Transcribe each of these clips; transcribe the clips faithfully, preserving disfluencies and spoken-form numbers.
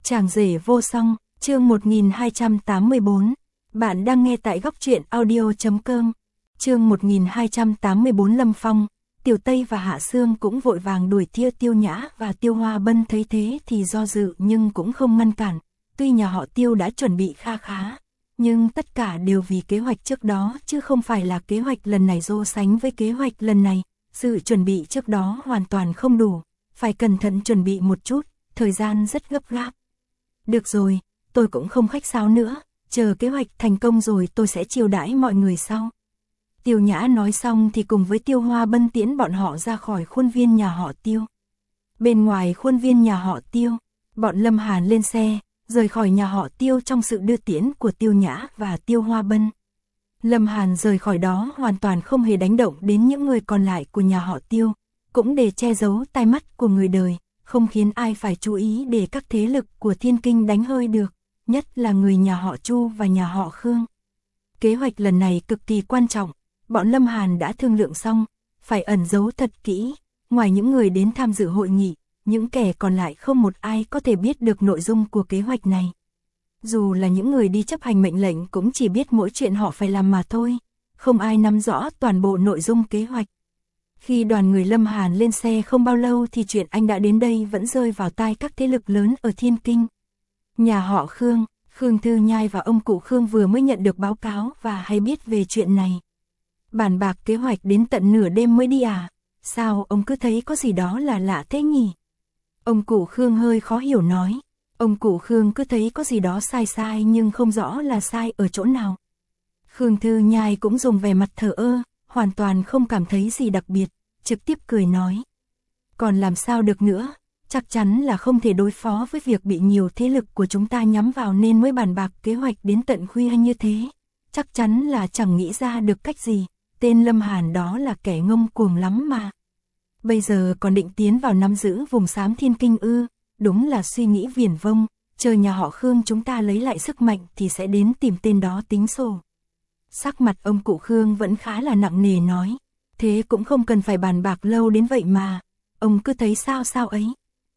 Chàng rể vô song, chương một nghìn hai trăm tám mươi bốn. Bạn đang nghe tại góc truyện audio chấm com. Chương một nghìn hai trăm tám mươi bốn. Lâm Phong, Tiểu Tây và Hạ Sương cũng vội vàng đuổi theo. Tiêu Nhã và Tiêu Hoa Bân thấy thế thì do dự nhưng cũng không ngăn cản. Tuy nhà họ Tiêu đã chuẩn bị kha khá, nhưng tất cả đều vì kế hoạch trước đó chứ không phải là kế hoạch lần này so sánh với kế hoạch lần này. Sự chuẩn bị trước đó hoàn toàn không đủ, phải cẩn thận chuẩn bị một chút, thời gian rất gấp gáp. Được rồi, tôi cũng không khách sáo nữa, chờ kế hoạch thành công rồi tôi sẽ chiêu đãi mọi người sau. Tiêu Nhã nói xong thì cùng với Tiêu Hoa Bân tiễn bọn họ ra khỏi khuôn viên nhà họ Tiêu. Bên ngoài khuôn viên nhà họ Tiêu, bọn Lâm Hàn lên xe, rời khỏi nhà họ Tiêu trong sự đưa tiễn của Tiêu Nhã và Tiêu Hoa Bân. Lâm Hàn rời khỏi đó hoàn toàn không hề đánh động đến những người còn lại của nhà họ Tiêu, cũng để che giấu tai mắt của người đời, không khiến ai phải chú ý để các thế lực của Thiên Kinh đánh hơi được, nhất là người nhà họ Chu và nhà họ Khương. Kế hoạch lần này cực kỳ quan trọng, bọn Lâm Hàn đã thương lượng xong, phải ẩn giấu thật kỹ, ngoài những người đến tham dự hội nghị, những kẻ còn lại không một ai có thể biết được nội dung của kế hoạch này. Dù là những người đi chấp hành mệnh lệnh cũng chỉ biết mỗi chuyện họ phải làm mà thôi, không ai nắm rõ toàn bộ nội dung kế hoạch. Khi đoàn người Lâm Hàn lên xe không bao lâu thì chuyện anh đã đến đây vẫn rơi vào tai các thế lực lớn ở Thiên Kinh. Nhà họ Khương, Khương Thư Nhai và ông cụ Khương vừa mới nhận được báo cáo và hay biết về chuyện này. Bàn bạc kế hoạch đến tận nửa đêm mới đi à? Sao ông cứ thấy có gì đó là lạ thế nhỉ? Ông cụ Khương hơi khó hiểu nói. Ông cụ Khương cứ thấy có gì đó sai sai nhưng không rõ là sai ở chỗ nào. Khương Thư Nhai cũng dùng vẻ mặt thờ ơ, hoàn toàn không cảm thấy gì đặc biệt, trực tiếp cười nói. Còn làm sao được nữa, chắc chắn là không thể đối phó với việc bị nhiều thế lực của chúng ta nhắm vào nên mới bàn bạc kế hoạch đến tận khuya như thế. Chắc chắn là chẳng nghĩ ra được cách gì, tên Lâm Hàn đó là kẻ ngông cuồng lắm mà. Bây giờ còn định tiến vào nắm giữ vùng xám Thiên Kinh ư, đúng là suy nghĩ viển vông, chờ nhà họ Khương chúng ta lấy lại sức mạnh thì sẽ đến tìm tên đó tính sổ. Sắc mặt ông cụ Khương vẫn khá là nặng nề nói, thế cũng không cần phải bàn bạc lâu đến vậy mà, ông cứ thấy sao sao ấy.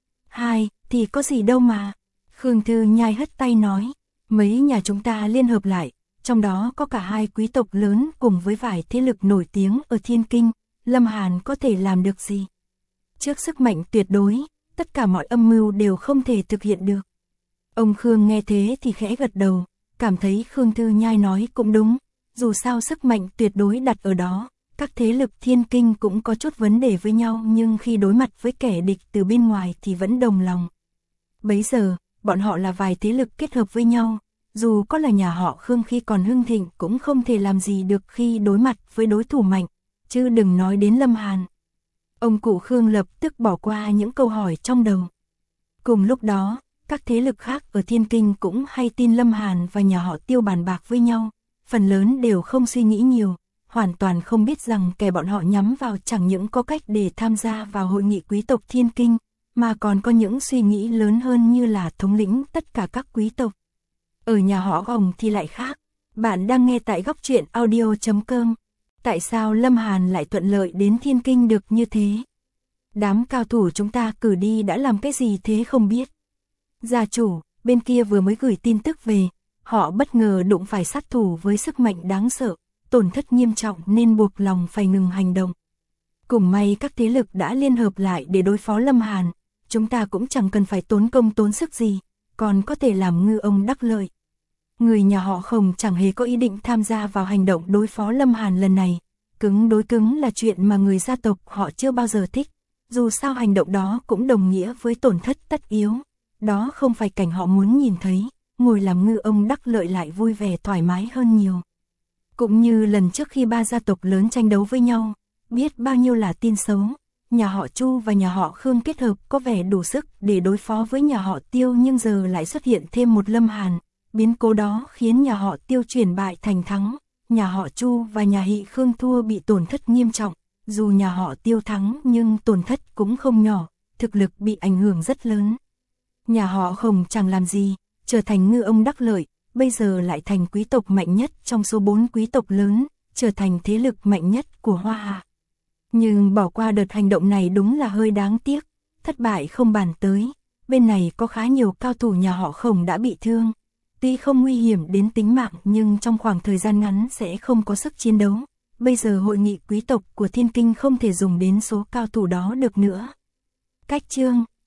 Hai, thì có gì đâu mà. Khương Thư Nhai hất tay nói, mấy nhà chúng ta liên hợp lại, trong đó có cả hai quý tộc lớn cùng với vài thế lực nổi tiếng ở Thiên Kinh, Lâm Hàn có thể làm được gì? Trước sức mạnh tuyệt đối, tất cả mọi âm mưu đều không thể thực hiện được. Ông Khương nghe thế thì khẽ gật đầu, cảm thấy Khương Thư Nhai nói cũng đúng, dù sao sức mạnh tuyệt đối đặt ở đó, các thế lực Thiên Kinh cũng có chút vấn đề với nhau nhưng khi đối mặt với kẻ địch từ bên ngoài thì vẫn đồng lòng. Bấy giờ, bọn họ là vài thế lực kết hợp với nhau, dù có là nhà họ Khương khi còn hưng thịnh cũng không thể làm gì được khi đối mặt với đối thủ mạnh, chứ đừng nói đến Lâm Hàn. Ông cụ Khương lập tức bỏ qua những câu hỏi trong đầu. Cùng lúc đó, các thế lực khác ở Thiên Kinh cũng hay tin Lâm Hàn và nhà họ Tiêu bàn bạc với nhau, phần lớn đều không suy nghĩ nhiều, hoàn toàn không biết rằng kẻ bọn họ nhắm vào chẳng những có cách để tham gia vào hội nghị quý tộc Thiên Kinh, mà còn có những suy nghĩ lớn hơn như là thống lĩnh tất cả các quý tộc. Ở nhà họ Hồng thì lại khác, bạn đang nghe tại góc truyện audio chấm com. Tại sao Lâm Hàn lại thuận lợi đến Thiên Kinh được như thế? Đám cao thủ chúng ta cử đi đã làm cái gì thế không biết? Gia chủ, bên kia vừa mới gửi tin tức về, họ bất ngờ đụng phải sát thủ với sức mạnh đáng sợ, tổn thất nghiêm trọng nên buộc lòng phải ngừng hành động. Cũng may các thế lực đã liên hợp lại để đối phó Lâm Hàn, chúng ta cũng chẳng cần phải tốn công tốn sức gì, còn có thể làm ngư ông đắc lợi. Người nhà họ Khổng chẳng hề có ý định tham gia vào hành động đối phó Lâm Hàn lần này, cứng đối cứng là chuyện mà người gia tộc họ chưa bao giờ thích, dù sao hành động đó cũng đồng nghĩa với tổn thất tất yếu, đó không phải cảnh họ muốn nhìn thấy, ngồi làm ngư ông đắc lợi lại vui vẻ thoải mái hơn nhiều. Cũng như lần trước khi ba gia tộc lớn tranh đấu với nhau, biết bao nhiêu là tin xấu, nhà họ Chu và nhà họ Khương kết hợp có vẻ đủ sức để đối phó với nhà họ Tiêu nhưng giờ lại xuất hiện thêm một Lâm Hàn. Biến cố đó khiến nhà họ Tiêu chuyển bại thành thắng, nhà họ Chu và nhà Hị Khương thua bị tổn thất nghiêm trọng, dù nhà họ Tiêu thắng nhưng tổn thất cũng không nhỏ, thực lực bị ảnh hưởng rất lớn. Nhà họ Khổng chẳng làm gì, trở thành ngư ông đắc lợi, bây giờ lại thành quý tộc mạnh nhất trong số bốn quý tộc lớn, trở thành thế lực mạnh nhất của Hoa Hạ. Nhưng bỏ qua đợt hành động này đúng là hơi đáng tiếc, thất bại không bàn tới. bên này có khá nhiều cao thủ nhà họ Khổng đã bị thương. Tuy không nguy hiểm đến tính mạng nhưng trong khoảng thời gian ngắn sẽ không có sức chiến đấu. Bây giờ hội nghị quý tộc của Thiên Kinh không thể dùng đến số cao thủ đó được nữa. Cách chương